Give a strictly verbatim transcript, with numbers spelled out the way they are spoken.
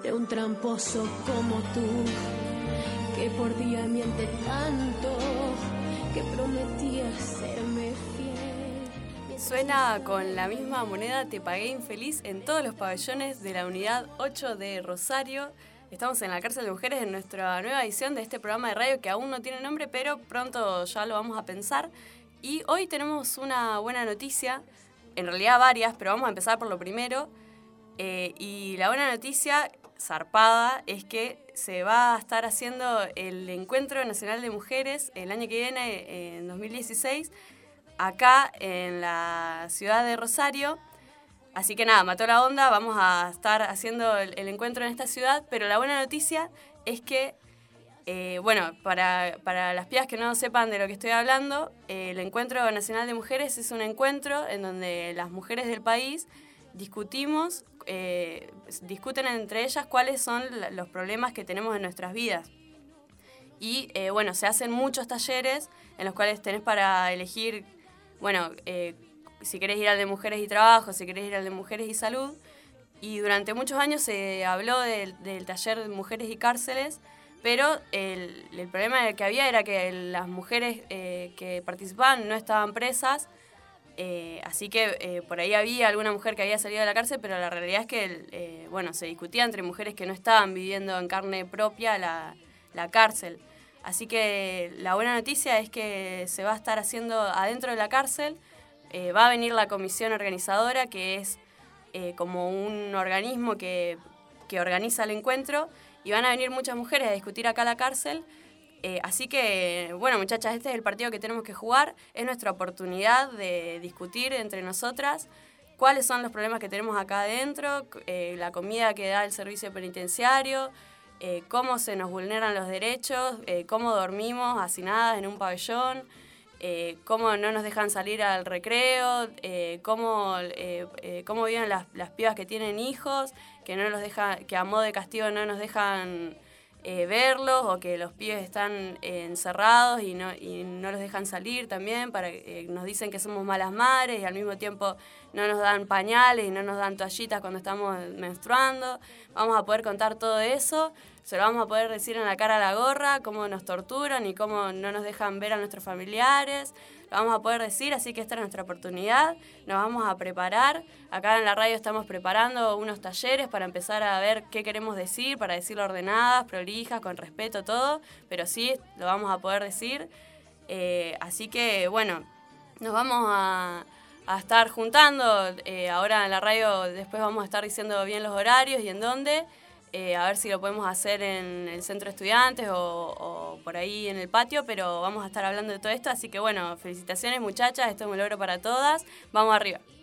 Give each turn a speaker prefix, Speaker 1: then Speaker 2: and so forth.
Speaker 1: de un tramposo como tú, que por día miente tanto, que prometía serme fiel.
Speaker 2: Suena con la misma moneda Te pagué infeliz en todos los pabellones de la unidad ocho de Rosario. Estamos en la Cárcel de Mujeres en nuestra nueva edición de este programa de radio que aún no tiene nombre, pero pronto ya lo vamos a pensar. Y hoy tenemos una buena noticia, en realidad varias, pero vamos a empezar por lo primero. Eh, y la buena noticia, zarpada, es que se va a estar haciendo el Encuentro Nacional de Mujeres el año que viene, en dos mil dieciséis, acá en la ciudad de Rosario. Así que nada, mató la onda, vamos a estar haciendo el, el encuentro en esta ciudad, pero la buena noticia es que, eh, bueno, para, para las pibas que no sepan de lo que estoy hablando, eh, el Encuentro Nacional de Mujeres es un encuentro en donde las mujeres del país discutimos, eh, discuten entre ellas cuáles son los problemas que tenemos en nuestras vidas. Y, eh, bueno, se hacen muchos talleres en los cuales tenés para elegir, bueno, eh, si querés ir al de mujeres y trabajo, si querés ir al de mujeres y salud. Y durante muchos años se habló del, del taller de mujeres y cárceles, pero el, el problema que había era que las mujeres eh, que participaban no estaban presas, eh, así que eh, por ahí había alguna mujer que había salido de la cárcel, pero la realidad es que eh, bueno, se discutía entre mujeres que no estaban viviendo en carne propia la, la cárcel. Así que la buena noticia es que se va a estar haciendo adentro de la cárcel. Eh, va a venir la comisión organizadora, que es eh, como un organismo que, que organiza el encuentro, y van a venir muchas mujeres a discutir acá a la cárcel. Eh, así que, bueno, muchachas, este es el partido que tenemos que jugar. Es nuestra oportunidad de discutir entre nosotras cuáles son los problemas que tenemos acá adentro, eh, la comida que da el servicio penitenciario, eh, cómo se nos vulneran los derechos, eh, cómo dormimos hacinadas en un pabellón, Eh, cómo no nos dejan salir al recreo, eh, cómo, eh, eh, cómo viven las, las pibas que tienen hijos, que no los deja, que a modo de castigo no nos dejan eh, verlos, o que los pibes están eh, encerrados y no, y no los dejan salir también, para eh, nos dicen que somos malas madres y al mismo tiempo no nos dan pañales y no nos dan toallitas cuando estamos menstruando. Vamos a poder contar todo eso. Se lo vamos a poder decir en la cara a la gorra, cómo nos torturan y cómo no nos dejan ver a nuestros familiares. Lo vamos a poder decir, así que esta es nuestra oportunidad. Nos vamos a preparar. Acá en la radio estamos preparando unos talleres para empezar a ver qué queremos decir, para decirlo ordenadas, prolijas, con respeto, todo. Pero sí, lo vamos a poder decir. Eh, así que, bueno, nos vamos a, a estar juntando. Eh, ahora en la radio después vamos a estar diciendo bien los horarios y en dónde. Eh, a ver si lo podemos hacer en el centro de estudiantes o, o por ahí en el patio, pero vamos a estar hablando de todo esto, así que bueno, felicitaciones muchachas, esto es un logro para todas, vamos arriba.